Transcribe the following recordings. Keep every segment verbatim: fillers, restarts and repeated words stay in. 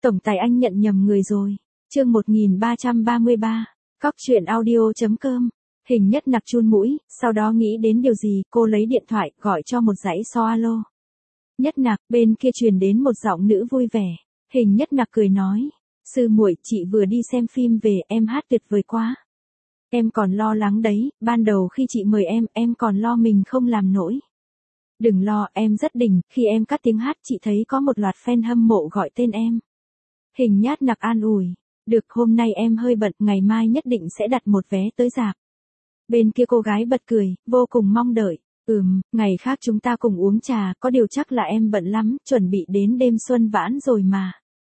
Tổng tài anh nhận nhầm người rồi. Chương một nghìn ba trăm ba mươi ba. Cóc truyện audio.com. Hình Nhất Nặc chun mũi, sau đó nghĩ đến điều gì, cô lấy điện thoại, gọi cho một dãy số alo. Nhất Nặc, bên kia truyền đến một giọng nữ vui vẻ. Hình Nhất Nặc cười nói, sư muội, chị vừa đi xem phim về, em hát tuyệt vời quá. Em còn lo lắng đấy, ban đầu khi chị mời em, em còn lo mình không làm nổi. Đừng lo, em rất đỉnh, khi em cắt tiếng hát chị thấy có một loạt fan hâm mộ gọi tên em. Hình Nhất Nặc an ủi, được, hôm nay em hơi bận, ngày mai nhất định sẽ đặt một vé tới rạp. Bên kia cô gái bật cười, vô cùng mong đợi. Ừm, ngày khác chúng ta cùng uống trà, có điều chắc là em bận lắm, chuẩn bị đến đêm xuân vãn rồi mà.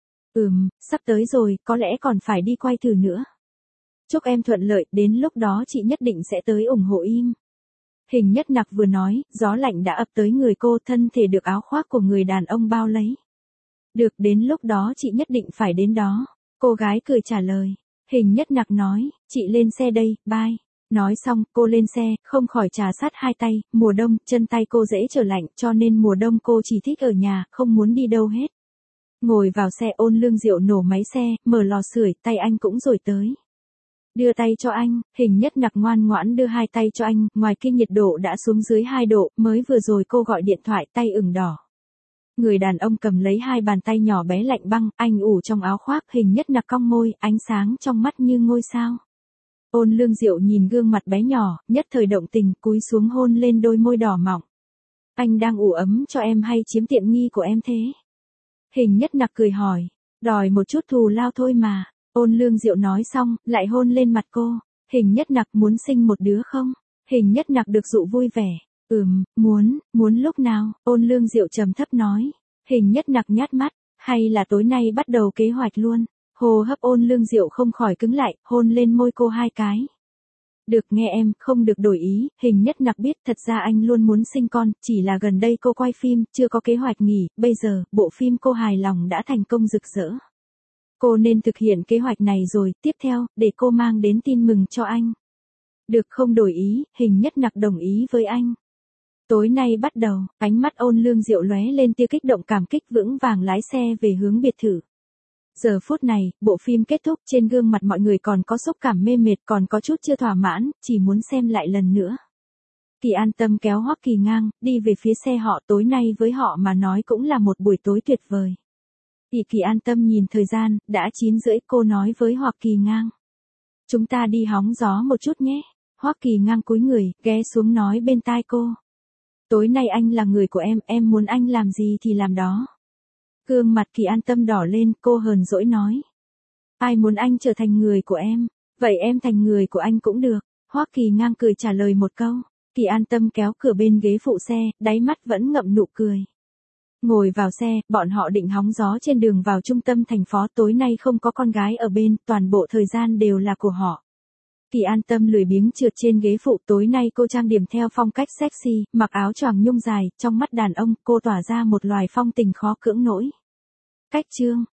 Ừm, sắp tới rồi, có lẽ còn phải đi quay thử nữa. Chúc em thuận lợi, đến lúc đó chị nhất định sẽ tới ủng hộ im. Hình Nhất Nặc vừa nói, gió lạnh đã ập tới người cô, thân thể được áo khoác của người đàn ông bao lấy. Được, đến lúc đó chị nhất định phải đến đó. Cô gái cười trả lời. Hình Nhất Nặc nói, chị lên xe đây, bye. Nói xong, cô lên xe, không khỏi trà sát hai tay, mùa đông, chân tay cô dễ trở lạnh, cho nên mùa đông cô chỉ thích ở nhà, không muốn đi đâu hết. Ngồi vào xe, Ôn Lương Diệu nổ máy xe, mở lò sưởi, tay anh cũng rồi tới. Đưa tay cho anh, Hình Nhất Nặc ngoan ngoãn đưa hai tay cho anh, ngoài kia nhiệt độ đã xuống dưới hai độ, mới vừa rồi cô gọi điện thoại, tay ửng đỏ. Người đàn ông cầm lấy hai bàn tay nhỏ bé lạnh băng, anh ủ trong áo khoác, Hình Nhất Nặc cong môi, ánh sáng trong mắt như ngôi sao. Ôn Lương Diệu nhìn gương mặt bé nhỏ, nhất thời động tình, cúi xuống hôn lên đôi môi đỏ mọng. Anh đang ủ ấm cho em hay chiếm tiện nghi của em thế? Hình Nhất Nặc cười hỏi, đòi một chút thù lao thôi mà. Ôn Lương Diệu nói xong, lại hôn lên mặt cô. Hình Nhất Nặc muốn sinh một đứa không? Hình Nhất Nặc được dụ vui vẻ. Ừm, muốn, muốn lúc nào? Ôn Lương Diệu trầm thấp nói. Hình Nhất Nặc nhát mắt, hay là tối nay bắt đầu kế hoạch luôn? Hô hấp Ôn Lương Diệu không khỏi cứng lại, hôn lên môi cô hai cái. Được, nghe em, không được đổi ý. Hình Nhất Nặc biết thật ra anh luôn muốn sinh con, chỉ là gần đây cô quay phim, chưa có kế hoạch nghỉ, bây giờ, bộ phim cô hài lòng đã thành công rực rỡ. Cô nên thực hiện kế hoạch này rồi, tiếp theo, để cô mang đến tin mừng cho anh. Được, không đổi ý, Hình Nhất Nặc đồng ý với anh. Tối nay bắt đầu, ánh mắt Ôn Lương Diệu lóe lên tia kích động cảm kích, vững vàng lái xe về hướng biệt thự. Giờ phút này, bộ phim kết thúc, trên gương mặt mọi người còn có xúc cảm mê mệt, còn có chút chưa thỏa mãn, chỉ muốn xem lại lần nữa. Kỳ An Tâm kéo Hoắc Kỳ ngang, đi về phía xe họ, tối nay với họ mà nói cũng là một buổi tối tuyệt vời. Kỳ Kỳ An Tâm nhìn thời gian, đã chín rưỡi, cô nói với Hoắc Kỳ ngang. Chúng ta đi hóng gió một chút nhé. Hoắc Kỳ ngang cúi người, ghé xuống nói bên tai cô. Tối nay anh là người của em, em muốn anh làm gì thì làm đó. Gương mặt Kỳ An Tâm đỏ lên, cô hờn dỗi nói. Ai muốn anh trở thành người của em, vậy em thành người của anh cũng được. Hoắc Kỳ ngang cười trả lời một câu. Kỳ An Tâm kéo cửa bên ghế phụ xe, đáy mắt vẫn ngậm nụ cười. Ngồi vào xe, bọn họ định hóng gió trên đường vào trung tâm thành phố, tối nay không có con gái ở bên, toàn bộ thời gian đều là của họ. Kỳ An Tâm lười biếng trượt trên ghế phụ, tối nay cô trang điểm theo phong cách sexy, mặc áo choàng nhung dài, trong mắt đàn ông, cô tỏa ra một loài phong tình khó cưỡng nổi. Cách chương